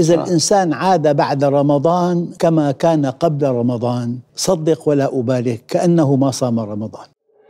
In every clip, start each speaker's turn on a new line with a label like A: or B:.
A: إذا الإنسان عاد بعد رمضان كما كان قبل رمضان، صدق ولا أبالغ، كأنه ما صام رمضان.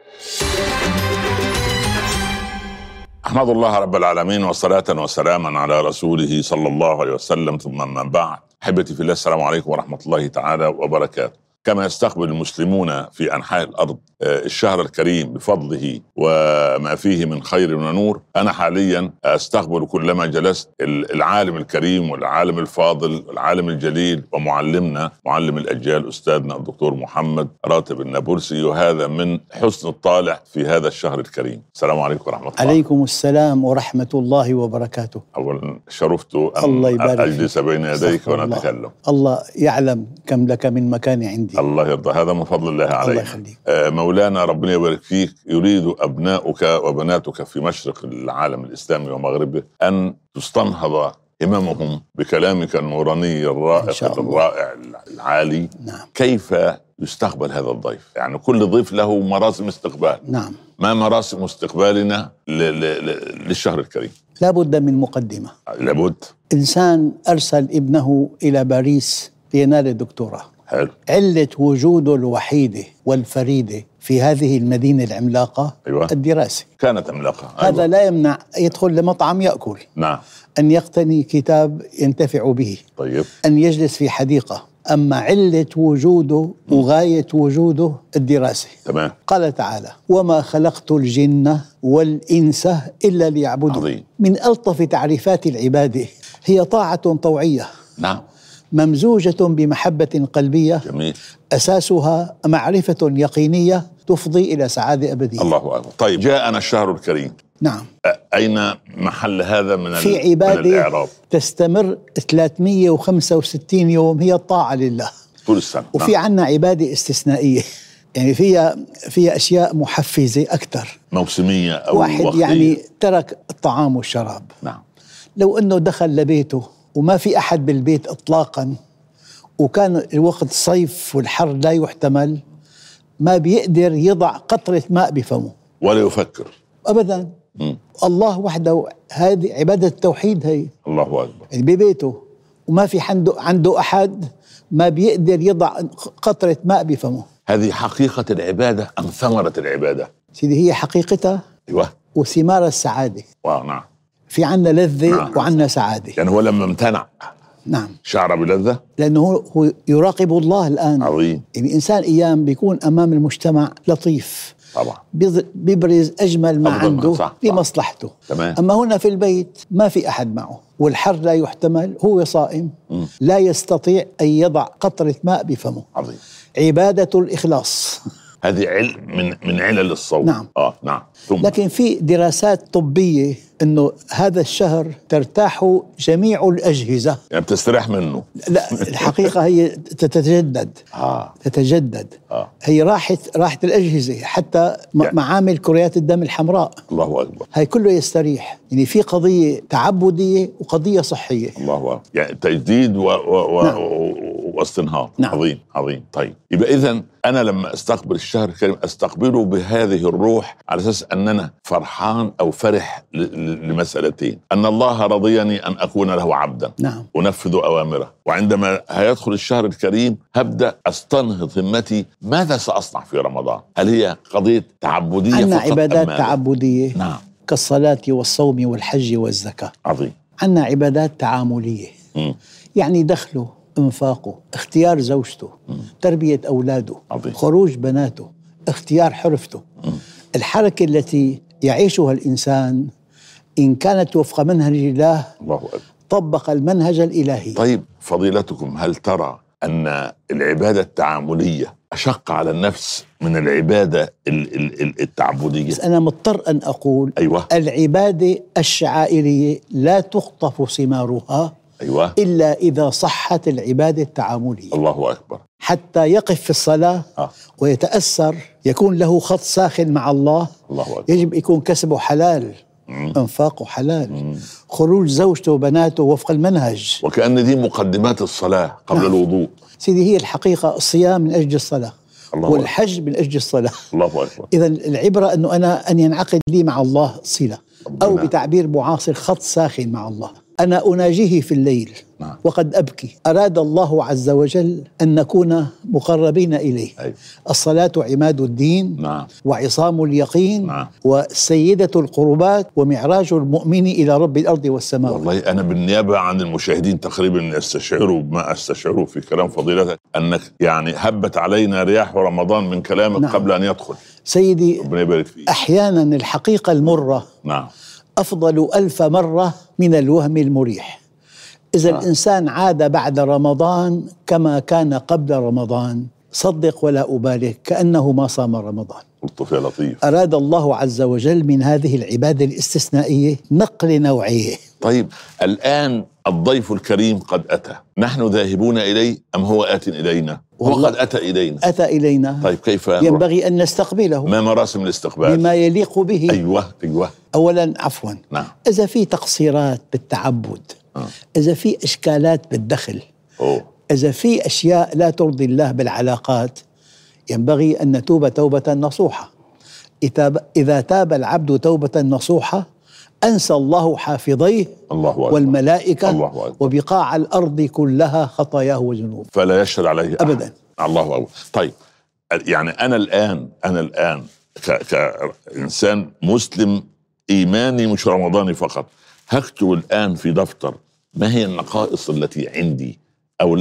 B: أحمد الله رب العالمين وصلاة وسلاما على رسوله صلى الله عليه وسلم، ثم من بعد. أحبتي في الله، السلام عليكم ورحمة الله تعالى وبركاته. كما يستقبل المسلمون في أنحاء الأرض الشهر الكريم بفضله وما فيه من خير ونور، أنا حاليا أستقبل كلما جلست العالم الكريم والعالم الفاضل والعالم الجليل ومعلمنا معلم الأجيال أستاذنا الدكتور محمد راتب النابلسي، وهذا من حسن الطالع في هذا الشهر الكريم. السلام عليكم ورحمة الله.
A: عليكم السلام ورحمة الله وبركاته.
B: أولا شرفت أن أجلس بين يديك ونتكلم.
A: الله يعلم كم لك من مكان عندي.
B: الله يرضى، هذا من فضل الله علينا.
A: الله يخليك.
B: مولانا ربنا يبارك فيك، يريد أبناؤك وبناتك في مشرق العالم الإسلامي ومغربه أن تستنهض هممهم بكلامك النوراني الرائق الرائع العالي.
A: نعم.
B: كيف يستقبل هذا الضيف؟ يعني كل ضيف له مراسم استقبال.
A: نعم.
B: ما مراسم استقبالنا للشهر الكريم؟
A: لابد من مقدمة.
B: لابد.
A: إنسان أرسل ابنه إلى باريس لينال الدكتوراه.
B: حلو.
A: علة وجوده الوحيدة والفريدة في هذه المدينة العملاقة،
B: أيوة.
A: الدراسة.
B: كانت عملاقة.
A: أيوة. هذا لا يمنع يدخل لمطعم يأكل.
B: نعم.
A: أن يقتني كتاب ينتفع به.
B: طيب.
A: أن يجلس في حديقة. أما علة وجوده وغاية وجوده الدراسة.
B: تمام.
A: قال تعالى: وما خلقت الجن والإنس إلا ليعبدون.
B: عظيم.
A: من ألطف تعريفات العبادة هي طاعة طوعية.
B: نعم.
A: ممزوجة بمحبة قلبية.
B: جميل.
A: أساسها معرفة يقينية تفضي إلى سعادة أبدية.
B: الله أكبر. طيب، جاءنا الشهر الكريم.
A: نعم.
B: أين محل هذا من
A: في عبادة
B: من الإعراب؟
A: تستمر 365 يوم، هي الطاعة لله
B: طول السنة.
A: وفي عنا عبادة استثنائية، يعني فيها أشياء محفزة أكثر،
B: موسمية أو
A: واحد
B: وقتية.
A: يعني ترك الطعام والشراب.
B: نعم.
A: لو أنه دخل لبيته وما في أحد بالبيت إطلاقا، وكان الوقت صيف والحر لا يحتمل، ما بيقدر يضع قطرة ماء بفمه
B: ولا يفكر
A: أبدا. الله وحده، هذه عبادة التوحيد هي.
B: الله أكبر.
A: يعني ببيته وما في عنده أحد، ما بيقدر يضع قطرة ماء بفمه.
B: هذه حقيقة العبادة أم ثمرة العبادة؟
A: سيدي، هي حقيقتها.
B: أيوة.
A: وثمار السعادة.
B: نعم.
A: في عنا لذة.
B: نعم.
A: وعنا سعادة.
B: يعني هو لما امتنع،
A: نعم،
B: شعر بلذة،
A: لأنه هو يراقب الله الآن.
B: عظيم.
A: يعني إنسان أيام بيكون أمام المجتمع لطيف،
B: طبعا
A: بيبرز أجمل ما عنده.
B: صح.
A: لمصلحته.
B: تمام.
A: أما هنا في البيت ما في أحد معه والحر لا يحتمل، هو صائم، لا يستطيع أن يضع قطرة ماء بفمه.
B: عظيم.
A: عبادة الإخلاص.
B: هذه من علل الصوم.
A: نعم.
B: نعم. ثم.
A: لكن في دراسات طبية أنه هذا الشهر ترتاح جميع الأجهزة.
B: يعني بتستريح منه.
A: لا، الحقيقة هي تتجدد. تتجدد. هي راحت الأجهزة، حتى معامل كريات الدم الحمراء.
B: الله أكبر.
A: هاي كله يستريح. يعني في قضية تعبدية وقضية صحية.
B: الله أكبر. يعني تجديد
A: نعم.
B: واستنهاض.
A: نعم.
B: عظيم عظيم. طيب، يبقى إذن أنا لما أستقبل الشهر الكريم أستقبله بهذه الروح، على أساس أن أنا فرحان أو فرح لمسألتين: أن الله رضيني أن أكون له عبدا.
A: نعم.
B: أنفذ أوامره، وعندما هيدخل الشهر الكريم هبدأ أستنهض همتي. ماذا سأصنع في رمضان؟ هل هي قضية تعبدية
A: عنا
B: فقط؟
A: عبادات تعبدية.
B: نعم.
A: كالصلاة والصوم والحج والزكاة.
B: عظيم.
A: عنا عبادات تعاملية. يعني دخله، انفاقه، اختيار زوجته، تربية أولاده،
B: عظيم.
A: خروج بناته، اختيار حرفته. الحركة التي يعيشها الإنسان إن كانت وفق منهج الله،
B: الله أكبر،
A: طبق المنهج الإلهي.
B: طيب فضيلتكم، هل ترى أن العبادة التعاملية أشق على النفس من العبادة التعبدية؟
A: بس أنا مضطر أن أقول:
B: أيوة.
A: العبادة الشعائرية لا تخطف ثمارها
B: أيوة.
A: إلا إذا صحت العبادة التعاملية.
B: الله أكبر.
A: حتى يقف في الصلاة ويتأثر، يكون له خط ساخن مع الله.
B: الله أكبر.
A: يجب يكون كسبه حلال، انفاقه حلال، خروج زوجته وبناته وفق المنهج.
B: وكأن دي مقدمات الصلاة قبل
A: نعم.
B: الوضوء.
A: سيدي، هي الحقيقة الصيام من أجل الصلاة، والحج من أجل الصلاة.
B: الله أكبر.
A: إذا العبرة أن ينعقد لي مع الله صلة، أو بتعبير معاصر خط ساخن مع الله. أنا أناجيه في الليل
B: نعم.
A: وقد أبكي. أراد الله عز وجل أن نكون مقربين إليه.
B: أيوة.
A: الصلاة عماد الدين،
B: نعم.
A: وعصام اليقين،
B: نعم.
A: وسيدة القربات، ومعراج المؤمن إلى رب الأرض والسماء.
B: والله أنا بالنيابة عن المشاهدين تقريبا استشعروا ما أستشعره في كلام فضيلتك، أنك يعني هبت علينا رياح رمضان من كلامك.
A: نعم.
B: قبل أن يدخل.
A: سيدي،
B: ربنا يبارك فيك.
A: أحيانا الحقيقة المرة
B: نعم.
A: أفضل 1000 مرة من الوهم المريح. إذا الإنسان عاد بعد رمضان كما كان قبل رمضان، صدق ولا أبالغ، كأنه ما صام رمضان.
B: لطف يا لطيف.
A: أراد الله عز وجل من هذه العبادة الاستثنائية نقل نوعية.
B: طيب الآن الضيف الكريم قد أتى، نحن ذاهبون إليه أم هو آت إلينا؟ هو قد أتى إلينا.
A: أتى إلينا.
B: طيب كيف
A: ينبغي أن نستقبله؟
B: ما مراسم الاستقبال؟
A: بما يليق به.
B: أيوة.
A: أولا عفوا،
B: نعم.
A: إذا في تقصيرات بالتعبد، إذا في إشكالات بالدخل، إذا في أشياء لا ترضي الله بالعلاقات، ينبغي أن نتوب توبة نصوحة. إذا تاب العبد توبة نصوحة أنسى الله حافظيه
B: الله أكبر.
A: والملائكة
B: الله أكبر.
A: وبقاع الأرض كلها خطاياه وذنوب،
B: فلا يشهد عليه
A: أبدا.
B: الله أكبر. طيب يعني أنا الآن كإنسان مسلم إيماني مش رمضاني فقط، هكتب الآن في دفتر ما هي النقائص التي عندي أو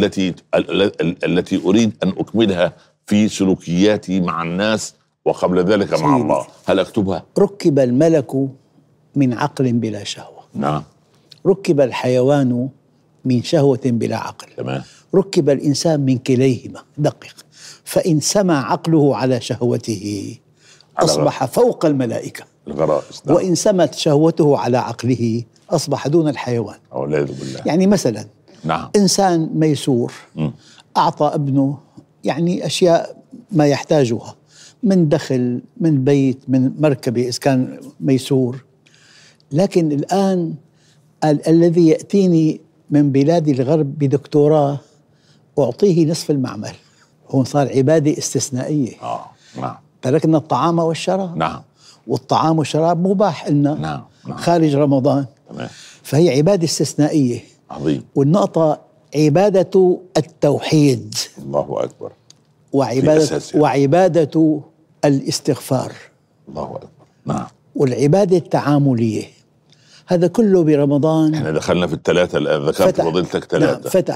B: التي أريد أن أكملها في سلوكياتي مع الناس وقبل ذلك مع الله. هل أكتبها؟
A: ركب الملك من عقل بلا شهوة.
B: نعم.
A: ركب الحيوان من شهوة بلا عقل.
B: تمام.
A: ركب الإنسان من كليهما. دقق. فإن سمع عقله على شهوته أصبح فوق الملائكة.
B: الغرائز. نعم.
A: وإن سمت شهوته على عقله أصبح دون الحيوان.
B: والعياذ بالله.
A: يعني مثلا
B: نعم.
A: إنسان ميسور أعطى ابنه يعني أشياء ما يحتاجها من دخل، من بيت، من مركبة إذا كان ميسور، لكن الآن الذي يأتيني من بلاد الغرب بدكتوراه أعطيه نصف المعمل. هون صار عبادة استثنائية.
B: نعم.
A: تركنا الطعام والشراب.
B: نعم.
A: والطعام والشراب مباح لنا.
B: نعم.
A: خارج رمضان.
B: تمام.
A: فهي عبادة استثنائية.
B: عظيم.
A: والنقطة عبادة التوحيد.
B: الله أكبر.
A: وعبادة الاستغفار.
B: الله أكبر. نعم.
A: والعبادة التعاملية، هذا كله برمضان.
B: احنا دخلنا في الثلاثة الآن، ذكرت فضيلتك 3.
A: نعم.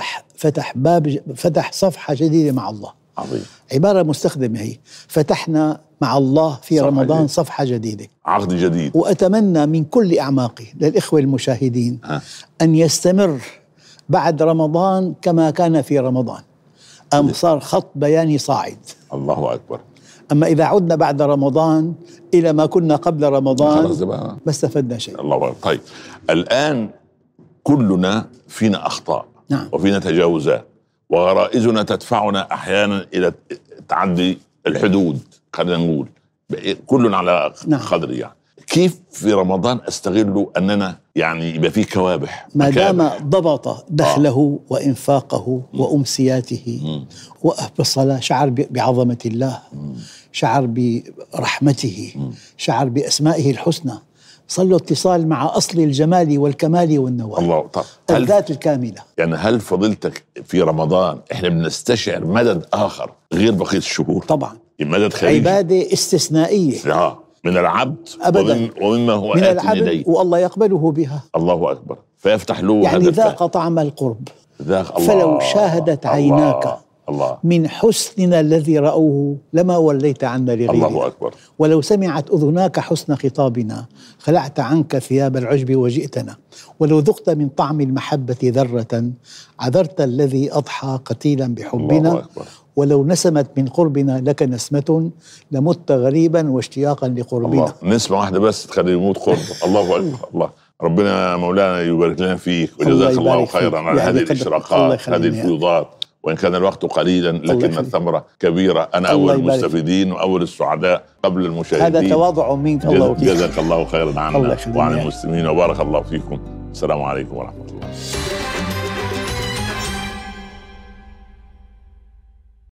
A: فتح صفحة جديدة مع الله.
B: عظيم.
A: عبارة مستخدمة هي، فتحنا مع الله في رمضان صفحة جديدة،
B: عقد جديد.
A: وأتمنى من كل أعماقي للإخوة المشاهدين أن يستمر بعد رمضان كما كان في رمضان. صار خط بياني صاعد.
B: الله أكبر.
A: أما إذا عدنا بعد رمضان إلى ما كنا قبل رمضان ما استفدنا شيء.
B: الله أكبر. طيب الآن كلنا فينا أخطاء.
A: نعم.
B: وفينا تجاوزات، وغرائزنا تدفعنا أحيانا إلى تعدي الحدود. خلينا نقول كلنا على قدر يعني. كيف في رمضان أستغله أننا يعني يبقى فيه كوابح
A: ما دام ضبط دخله وإنفاقه وأمسياته بالصلاة، شعر بعظمة الله، شعر برحمته، شعر بأسمائه الحسنى، صار له اتصال مع أصل الجمال والكمال والنوال.
B: الله.
A: الذات الكاملة.
B: يعني هل فضيلتك في رمضان إحنا بنستشعر مدد آخر غير بقية الشهور؟
A: طبعا.
B: مدد خارجي.
A: عبادة استثنائية
B: من العبد
A: أبدا.
B: ومما هو
A: من
B: آت
A: العبد
B: إليه،
A: والله يقبله بها.
B: الله أكبر. فيفتح له
A: يعني ذاق طعم القرب. فلو شاهدت عيناك
B: الله
A: من حسننا الذي رأوه لما وليت عنا لغيره.
B: الله أكبر.
A: ولو سمعت أذناك حسن خطابنا خلعت عنك ثياب العجب وجئتنا. ولو ذقت من طعم المحبة ذرة عذرت الذي أضحى قتيلا بحبنا. ولو نسمت من قربنا لك نسمة لمت غريبا واشتياقا لقربنا.
B: نسمة واحدة بس تخلي يموت قرب. الله أكبر. الله. ربنا مولانا يبارك لنا فيك وجزاك الله خيرا على هذه الإشراقات، هذه الفيوضات، وإن كان الوقت قليلا لكن الثمرة كبيرة. أنا أول المستفيدين وأول السعداء قبل المشاهدين.
A: هذا تواضع منك. الله
B: جزاك الله خيرا عنا وعن المسلمين، وبارك الله فيكم. السلام عليكم ورحمة الله.